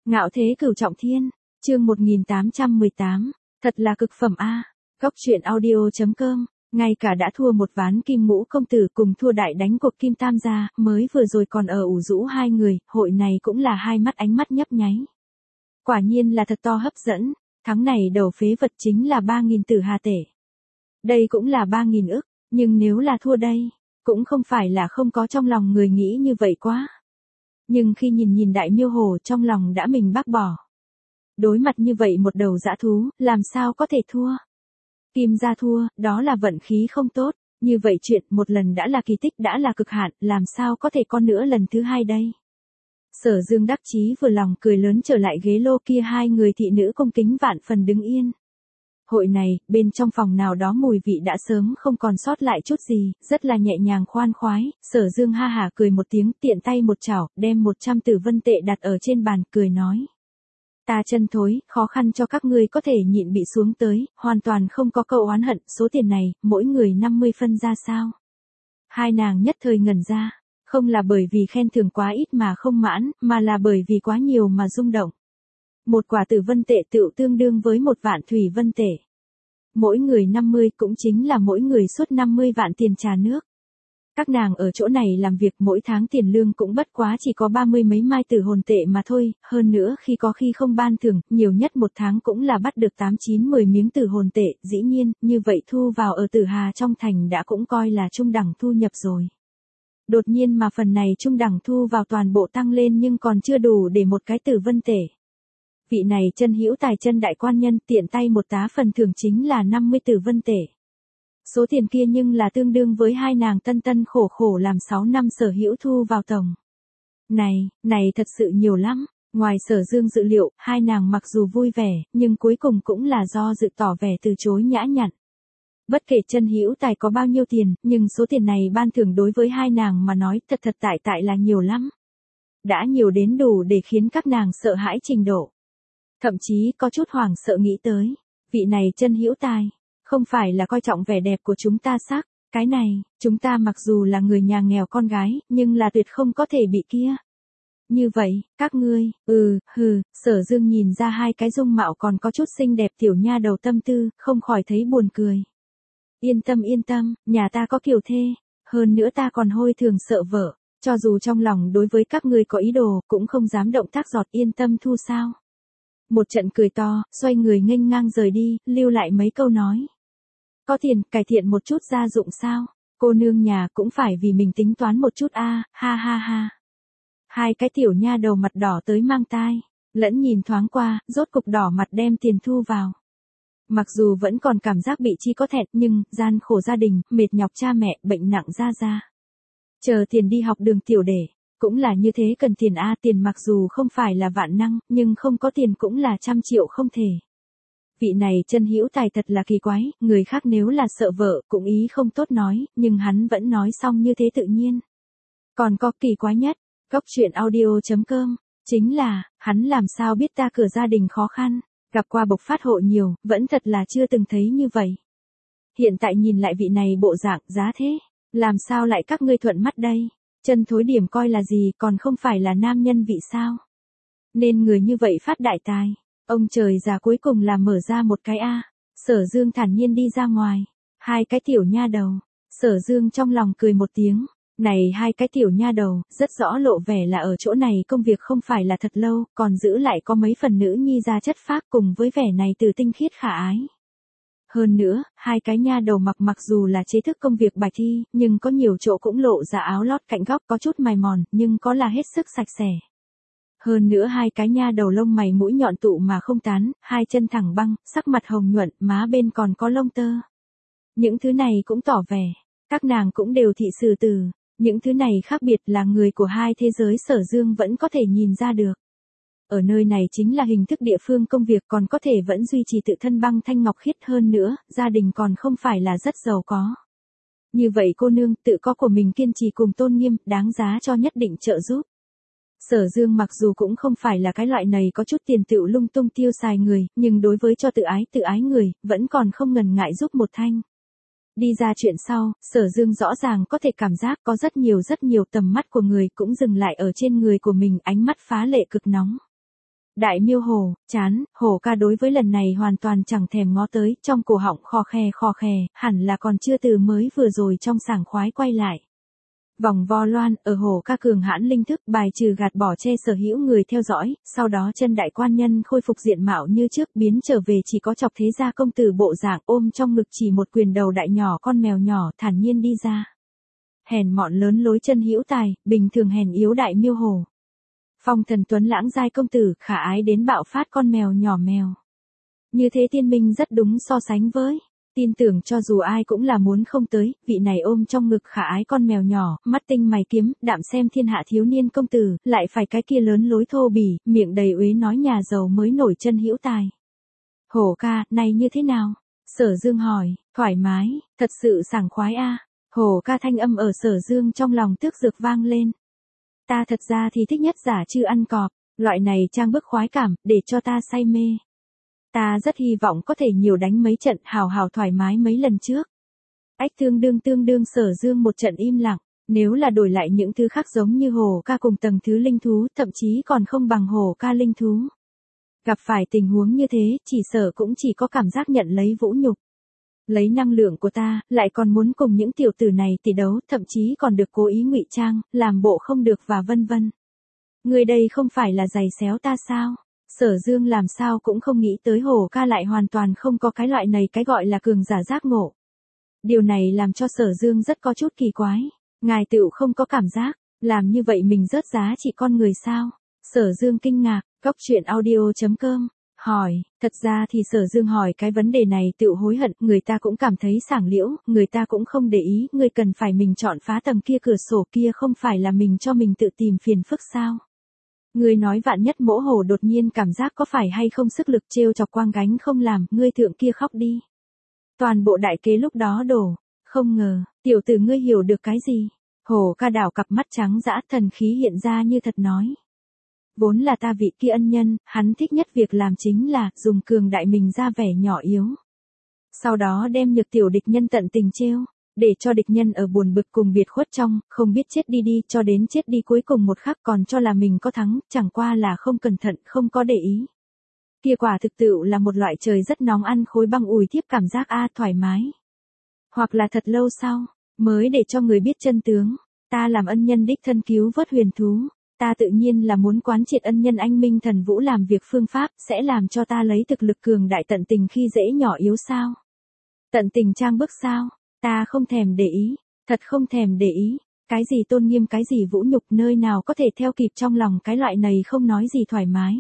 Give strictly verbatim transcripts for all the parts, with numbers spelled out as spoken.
Ngạo thế cửu trọng thiên, chương một nghìn tám trăm mười tám, thật là cực phẩm a. Góc truyện audio chấm com, ngay cả đã thua một ván Kim Ngũ công tử cùng thua đại đánh cuộc Kim Tam gia, mới vừa rồi còn ở ủ rũ hai người, hội này cũng là hai mắt ánh mắt nhấp nháy. Quả nhiên là thật to hấp dẫn, tháng này đầu phế vật chính là ba nghìn tử hà tể. Đây cũng là ba nghìn ức, nhưng nếu là thua đây, cũng không phải là không có trong lòng người nghĩ như vậy quá. Nhưng khi nhìn nhìn đại miêu hồ trong lòng đã mình bác bỏ. Đối mặt như vậy một đầu dã thú, làm sao có thể thua? Kim gia thua, đó là vận khí không tốt, như vậy chuyện một lần đã là kỳ tích đã là cực hạn, làm sao có thể con nữa lần thứ hai đây? Sở Dương đắc chí vừa lòng cười lớn trở lại ghế lô kia, hai người thị nữ cung kính vạn phần đứng yên. Hội này, bên trong phòng nào đó mùi vị đã sớm không còn sót lại chút gì, rất là nhẹ nhàng khoan khoái, Sở Dương ha hả cười một tiếng, tiện tay một chảo, đem một trăm tử vân tệ đặt ở trên bàn, cười nói. Ta chân thối, khó khăn cho các ngươi có thể nhịn bị xuống tới, hoàn toàn không có câu oán hận, số tiền này, mỗi người năm mươi phân ra sao? Hai nàng nhất thời ngẩn ra, không là bởi vì khen thưởng quá ít mà không mãn, mà là bởi vì quá nhiều mà rung động. Một quả tử vân tệ tựu tương đương với một vạn thủy vân tệ. Mỗi người năm mươi cũng chính là mỗi người suốt năm mươi vạn tiền trà nước. Các nàng ở chỗ này làm việc mỗi tháng tiền lương cũng bất quá chỉ có ba mươi mấy mai tử hồn tệ mà thôi, hơn nữa khi có khi không ban thưởng, nhiều nhất một tháng cũng là bắt được tám chín mười miếng tử hồn tệ, dĩ nhiên, như vậy thu vào ở Tử Hà trong thành đã cũng coi là trung đẳng thu nhập rồi. Đột nhiên mà phần này trung đẳng thu vào toàn bộ tăng lên nhưng còn chưa đủ để một cái tử vân tệ. Vị này chân hữu tài chân đại quan nhân tiện tay một tá phần thưởng chính là năm mươi tử vân tệ. Số tiền kia nhưng là tương đương với hai nàng tân tân khổ khổ làm sáu năm sở hữu thu vào tổng. Này, này thật sự nhiều lắm, ngoài Sở Dương dự liệu, hai nàng mặc dù vui vẻ, nhưng cuối cùng cũng là do dự tỏ vẻ từ chối nhã nhặn. Bất kể chân hữu tài có bao nhiêu tiền, nhưng số tiền này ban thưởng đối với hai nàng mà nói thật thật tại tại là nhiều lắm. Đã nhiều đến đủ để khiến các nàng sợ hãi trình độ. Thậm chí có chút hoảng sợ nghĩ tới, vị này chân hữu tài, không phải là coi trọng vẻ đẹp của chúng ta sắc, cái này, chúng ta mặc dù là người nhà nghèo con gái, nhưng là tuyệt không có thể bị kia. Như vậy, các ngươi, ừ, hừ, Sở Dương nhìn ra hai cái dung mạo còn có chút xinh đẹp tiểu nha đầu tâm tư, không khỏi thấy buồn cười. Yên tâm yên tâm, nhà ta có kiều thê, hơn nữa ta còn hôi thường sợ vợ, cho dù trong lòng đối với các ngươi có ý đồ, cũng không dám động tác giọt, yên tâm thu sao. Một trận cười to, xoay người nghênh ngang rời đi, lưu lại mấy câu nói. Có tiền, cải thiện một chút gia dụng sao? Cô nương nhà cũng phải vì mình tính toán một chút a, ha ha ha. Hai cái tiểu nha đầu mặt đỏ tới mang tai, lẫn nhìn thoáng qua, rốt cục đỏ mặt đem tiền thu vào. Mặc dù vẫn còn cảm giác bị chi có thẹn, nhưng, gian khổ gia đình, mệt nhọc cha mẹ, bệnh nặng ra ra. Chờ tiền đi học đường tiểu để, cũng là như thế cần tiền a, tiền mặc dù không phải là vạn năng, nhưng không có tiền cũng là trăm triệu không thể. Vị này chân hữu tài thật là kỳ quái, người khác nếu là sợ vợ, cũng ý không tốt nói, nhưng hắn vẫn nói xong như thế tự nhiên. Còn có kỳ quái nhất, góc truyện audio chấm com, chính là, hắn làm sao biết ta cửa gia đình khó khăn, gặp qua bộc phát hộ nhiều, vẫn thật là chưa từng thấy như vậy. Hiện tại nhìn lại vị này bộ dạng giá thế, làm sao lại các ngươi thuận mắt đây, chân thối điểm coi là gì, còn không phải là nam nhân vị sao. Nên người như vậy phát đại tài. Ông trời già cuối cùng là mở ra một cái a. Sở Dương thản nhiên đi ra ngoài. Hai cái tiểu nha đầu. Sở Dương trong lòng cười một tiếng. Này hai cái tiểu nha đầu, rất rõ lộ vẻ là ở chỗ này công việc không phải là thật lâu, còn giữ lại có mấy phần nữ nhi ra chất phác cùng với vẻ này từ tinh khiết khả ái. Hơn nữa, hai cái nha đầu mặc mặc dù là chế thức công việc bài thi, nhưng có nhiều chỗ cũng lộ ra áo lót cạnh góc có chút mài mòn, nhưng có là hết sức sạch sẽ. Hơn nữa hai cái nha đầu lông mày mũi nhọn tụ mà không tán, hai chân thẳng băng, sắc mặt hồng nhuận, má bên còn có lông tơ. Những thứ này cũng tỏ vẻ, các nàng cũng đều thị sử từ, những thứ này khác biệt là người của hai thế giới Sở Dương vẫn có thể nhìn ra được. Ở nơi này chính là hình thức địa phương công việc còn có thể vẫn duy trì tự thân băng thanh ngọc khiết, hơn nữa, gia đình còn không phải là rất giàu có. Như vậy cô nương tự có của mình kiên trì cùng tôn nghiêm, đáng giá cho nhất định trợ giúp. Sở Dương mặc dù cũng không phải là cái loại này có chút tiền tựu lung tung tiêu xài người, nhưng đối với cho tự ái tự ái người, vẫn còn không ngần ngại giúp một thanh. Đi ra chuyện sau, Sở Dương rõ ràng có thể cảm giác có rất nhiều rất nhiều tầm mắt của người cũng dừng lại ở trên người của mình, ánh mắt phá lệ cực nóng. Đại miêu hồ, chán, Hổ ca đối với lần này hoàn toàn chẳng thèm ngó tới, trong cổ họng khò khè khò khè, hẳn là còn chưa từ mới vừa rồi trong sảng khoái quay lại. Vòng vo loan, ở Hổ ca cường hãn linh thức, bài trừ gạt bỏ che sở hữu người theo dõi, sau đó chân đại quan nhân khôi phục diện mạo như trước, biến trở về chỉ có chọc thế gia công tử bộ dạng, ôm trong ngực chỉ một quyền đầu đại nhỏ con mèo nhỏ, thản nhiên đi ra. Hèn mọn lớn lối chân hữu tài, bình thường hèn yếu đại miêu hồ. Phong thần tuấn lãng giai công tử, khả ái đến bạo phát con mèo nhỏ mèo. Như thế tiên minh rất đúng so sánh với. Tin tưởng cho dù ai cũng là muốn không tới, vị này ôm trong ngực khả ái con mèo nhỏ, mắt tinh mày kiếm, đạm xem thiên hạ thiếu niên công tử, lại phải cái kia lớn lối thô bỉ, miệng đầy uế nói nhà giàu mới nổi chân hữu tài. Hổ ca, này như thế nào? Sở Dương hỏi, thoải mái, thật sự sảng khoái a. Hổ ca thanh âm ở Sở Dương trong lòng tức dược vang lên. Ta thật ra thì thích nhất giả chư ăn cọp, loại này trang bức khoái cảm, để cho ta say mê. Ta rất hy vọng có thể nhiều đánh mấy trận hào hào thoải mái mấy lần trước. Ách tương đương tương đương Sở Dương một trận im lặng, nếu là đổi lại những thứ khác giống như hổ ca cùng tầng thứ linh thú, thậm chí còn không bằng hổ ca linh thú. Gặp phải tình huống như thế, chỉ sợ cũng chỉ có cảm giác nhận lấy vũ nhục. Lấy năng lượng của ta, lại còn muốn cùng những tiểu tử này tỷ đấu, thậm chí còn được cố ý ngụy trang, làm bộ không được và vân vân. Người đây không phải là giày xéo ta sao? Sở Dương làm sao cũng không nghĩ tới Hổ ca lại hoàn toàn không có cái loại này cái gọi là cường giả giác ngộ. Điều này làm cho Sở Dương rất có chút kỳ quái. Ngài tựu không có cảm giác, làm như vậy mình rớt giá trị con người sao? Sở Dương kinh ngạc, góc truyện audio chấm com, hỏi, thật ra thì Sở Dương hỏi cái vấn đề này tựu hối hận, người ta cũng cảm thấy sảng liễu, người ta cũng không để ý, người cần phải mình chọn phá tầng kia cửa sổ kia không phải là mình cho mình tự tìm phiền phức sao? Ngươi nói vạn nhất mỗ hồ đột nhiên cảm giác có phải hay không sức lực trêu chọc quang gánh không làm, ngươi thượng kia khóc đi. Toàn bộ đại kế lúc đó đổ, không ngờ, tiểu tử ngươi hiểu được cái gì? Hổ ca đảo cặp mắt trắng dã, thần khí hiện ra như thật nói. Vốn là ta vị kia ân nhân, hắn thích nhất việc làm chính là dùng cường đại mình ra vẻ nhỏ yếu. Sau đó đem nhược tiểu địch nhân tận tình trêu, để cho địch nhân ở buồn bực cùng biệt khuất trong, không biết chết đi đi, cho đến chết đi cuối cùng một khắc còn cho là mình có thắng, chẳng qua là không cẩn thận, không có để ý. Kia quả thực tự là một loại trời rất nóng ăn khối băng ủi tiếp cảm giác a thoải mái. Hoặc là thật lâu sau, mới để cho người biết chân tướng, ta làm ân nhân đích thân cứu vớt huyền thú, ta tự nhiên là muốn quán triệt ân nhân anh minh thần vũ làm việc phương pháp, sẽ làm cho ta lấy thực lực cường đại tận tình khi dễ nhỏ yếu sao? Tận tình trang bức sao? Ta không thèm để ý, thật không thèm để ý, cái gì tôn nghiêm cái gì vũ nhục nơi nào có thể theo kịp trong lòng cái loại này không nói gì thoải mái.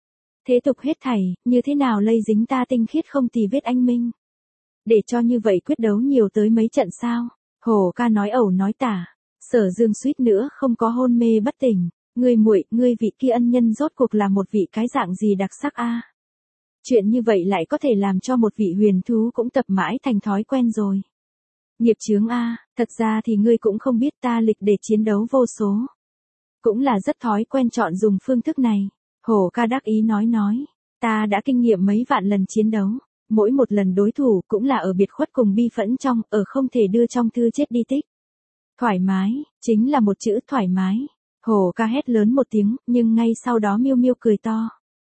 Thế tục hết thảy, như thế nào lây dính ta tinh khiết không tì vết anh minh. Để cho như vậy quyết đấu nhiều tới mấy trận sao? Hổ ca nói ẩu nói tả, Sở Dương suýt nữa không có hôn mê bất tỉnh, ngươi muội, ngươi vị kia ân nhân rốt cuộc là một vị cái dạng gì đặc sắc a? Chuyện như vậy lại có thể làm cho một vị huyền thú cũng tập mãi thành thói quen rồi. Nghiệp chướng a, thật ra thì ngươi cũng không biết ta lịch để chiến đấu vô số. Cũng là rất thói quen chọn dùng phương thức này. Hổ ca đắc ý nói nói, ta đã kinh nghiệm mấy vạn lần chiến đấu, mỗi một lần đối thủ cũng là ở biệt khuất cùng bi phẫn trong, ở không thể đưa trong thư chết đi tích. Thoải mái, chính là một chữ thoải mái. Hổ ca hét lớn một tiếng, nhưng ngay sau đó miêu miêu cười to.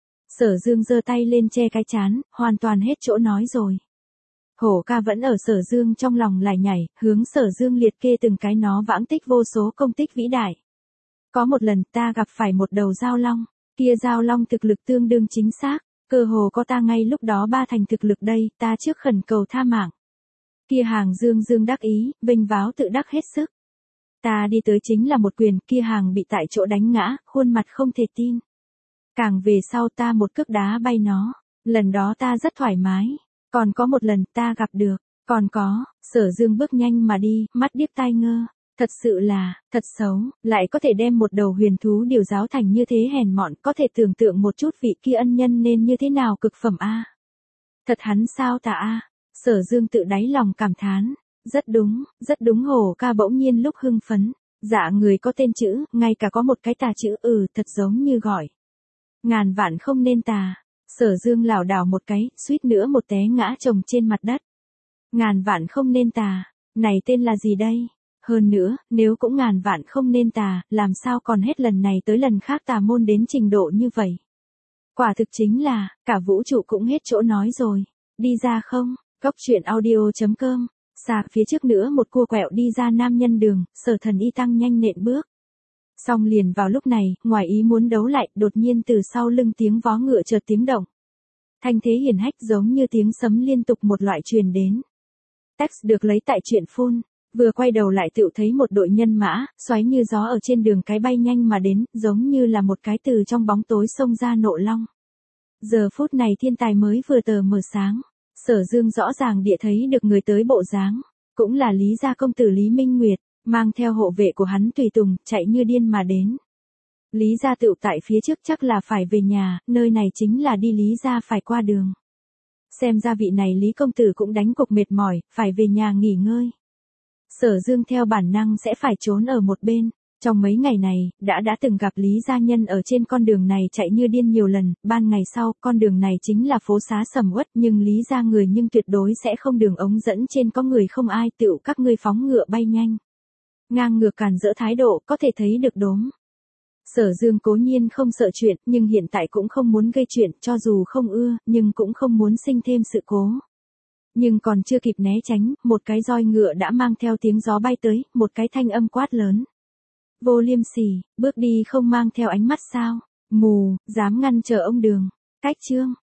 Sở Dương giơ tay lên che cái chán, hoàn toàn hết chỗ nói rồi. Hổ ca vẫn ở Sở Dương trong lòng lải nhải, hướng Sở Dương liệt kê từng cái nó vãng tích vô số công tích vĩ đại. Có một lần ta gặp phải một đầu dao long, kia dao long thực lực tương đương chính xác, cơ hồ có ta ngay lúc đó ba thành thực lực đây, ta trước khẩn cầu tha mạng. Kia hàng Dương Dương đắc ý, vênh váo tự đắc hết sức. Ta đi tới chính là một quyền, kia hàng bị tại chỗ đánh ngã, khuôn mặt không thể tin. Càng về sau ta một cước đá bay nó, lần đó ta rất thoải mái. Còn có một lần ta gặp được, còn có, Sở Dương bước nhanh mà đi, mắt điếc tai ngơ, thật sự là, thật xấu, lại có thể đem một đầu huyền thú điều giáo thành như thế hèn mọn, có thể tưởng tượng một chút vị kia ân nhân nên như thế nào cực phẩm a. Thật hắn sao tà a. Sở Dương tự đáy lòng cảm thán, rất đúng, rất đúng. Hổ ca bỗng nhiên lúc hưng phấn, dạ người có tên chữ, ngay cả có một cái tà chữ ừ thật giống như gọi. Ngàn vạn không nên tà. Sở Dương lảo đảo một cái, suýt nữa một té ngã chồng trên mặt đất. Ngàn vạn không nên tà, này tên là gì đây? Hơn nữa, nếu cũng ngàn vạn không nên tà, làm sao còn hết lần này tới lần khác tà môn đến trình độ như vậy? Quả thực chính là, cả vũ trụ cũng hết chỗ nói rồi. Đi ra không? Góc truyện audio.com. Xà phía trước nữa một cua quẹo đi ra nam nhân đường, Sở Thần y tăng nhanh nện bước. Xong liền vào lúc này, ngoài ý muốn đấu lại, đột nhiên từ sau lưng tiếng vó ngựa chợt tiếng động. Thanh thế hiển hách giống như tiếng sấm liên tục một loại truyền đến. Text được lấy tại truyện phun. Vừa quay đầu lại tựu thấy một đội nhân mã, xoáy như gió ở trên đường cái bay nhanh mà đến, giống như là một cái từ trong bóng tối xông ra nộ long. Giờ phút này thiên tài mới vừa tờ mờ sáng, Sở Dương rõ ràng địa thấy được người tới bộ dáng, cũng là Lý gia công tử Lý Minh Nguyệt, mang theo hộ vệ của hắn tùy tùng, chạy như điên mà đến. Lý gia tựu tại phía trước chắc là phải về nhà, nơi này chính là đi Lý gia phải qua đường. Xem ra vị này Lý công tử cũng đánh cuộc mệt mỏi, phải về nhà nghỉ ngơi. Sở Dương theo bản năng sẽ phải trốn ở một bên. Trong mấy ngày này, đã đã từng gặp Lý gia nhân ở trên con đường này chạy như điên nhiều lần, ban ngày sau, con đường này chính là phố xá sầm uất, nhưng Lý gia người nhưng tuyệt đối sẽ không đường ống dẫn trên có người không ai, tựu các ngươi phóng ngựa bay nhanh. Ngang ngược càn rỡ thái độ, có thể thấy được đốm. Sở Dương cố nhiên không sợ chuyện, nhưng hiện tại cũng không muốn gây chuyện, cho dù không ưa, nhưng cũng không muốn sinh thêm sự cố. Nhưng còn chưa kịp né tránh, một cái roi ngựa đã mang theo tiếng gió bay tới, một cái thanh âm quát lớn. Vô liêm sỉ, bước đi không mang theo ánh mắt sao? Mù, dám ngăn trở ông đường. Cách chương.